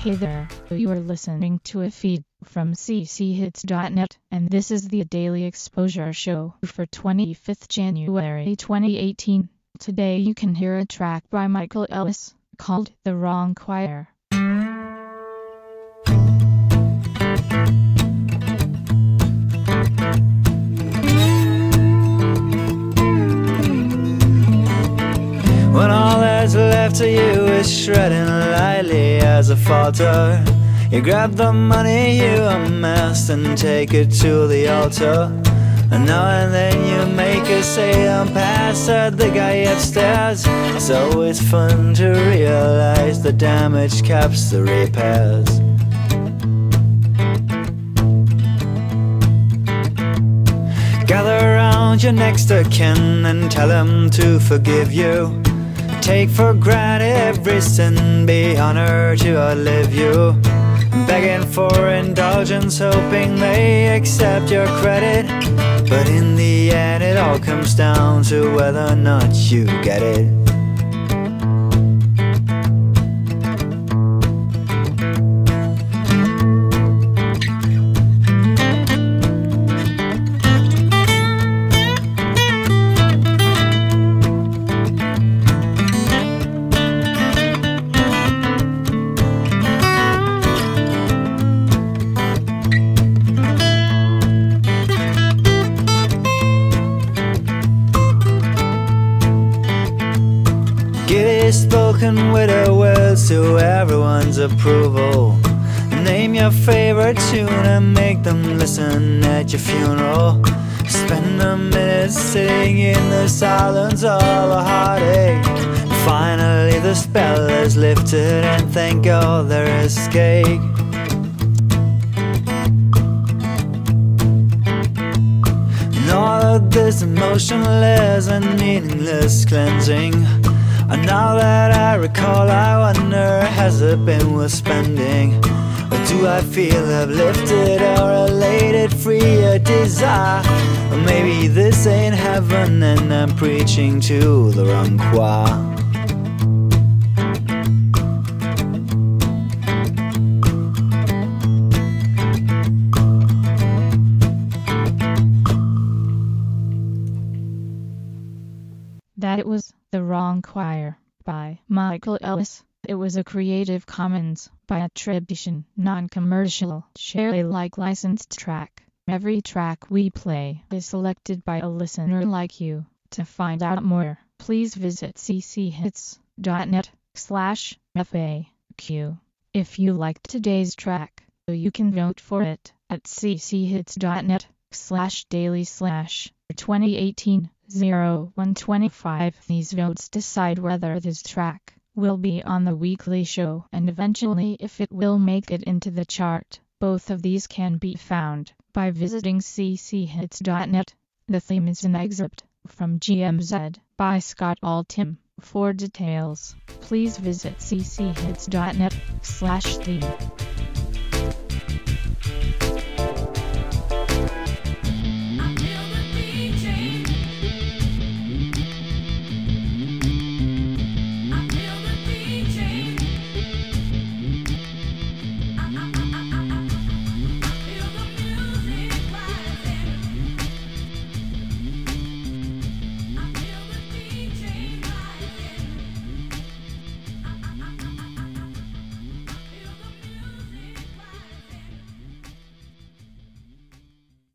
Hey there, you are listening to a feed from cchits.net, and this is the Daily Exposure Show for 25th January 2018. Today you can hear a track by Michael Ellis, called The Wrong Choir. When all that's left of you is shredding lightly as a falter, you grab the money you amassed and take it to the altar. And now and then you make a say I'm past the guy upstairs. It's always fun to realize the damage caps the repairs. Gather around your next of kin and tell them to forgive you. Take for granted every sin, be honored to outlive you. Begging for indulgence, hoping they accept your credit. But in the end it all comes down to whether or not you get it. Spoken with her words to everyone's approval. Name your favorite tune and make them listen at your funeral. Spend a minute sitting in the silence of a heartache. Finally the spell is lifted and thank God there is cake. And all of this emotionless and meaningless cleansing. And now that I recall, I wonder, has it been worth spending? Or do I feel uplifted or elated, free of desire? Or maybe this ain't heaven and I'm preaching to the wrong choir. That it was The Wrong Choir by Michael Ellis. It was a Creative Commons by attribution, non-commercial, share Alike licensed track. Every track we play is selected by a listener like you. To find out more, please visit cchits.net/FAQ. If you liked today's track, you can vote for it at cchits.net/daily/2018-0125. These votes decide whether this track will be on the weekly show and eventually if it will make it into the chart. Both of these can be found by visiting cchits.net. The theme is an excerpt from GMZ by Scott Altham. For details, please visit cchits.net/theme.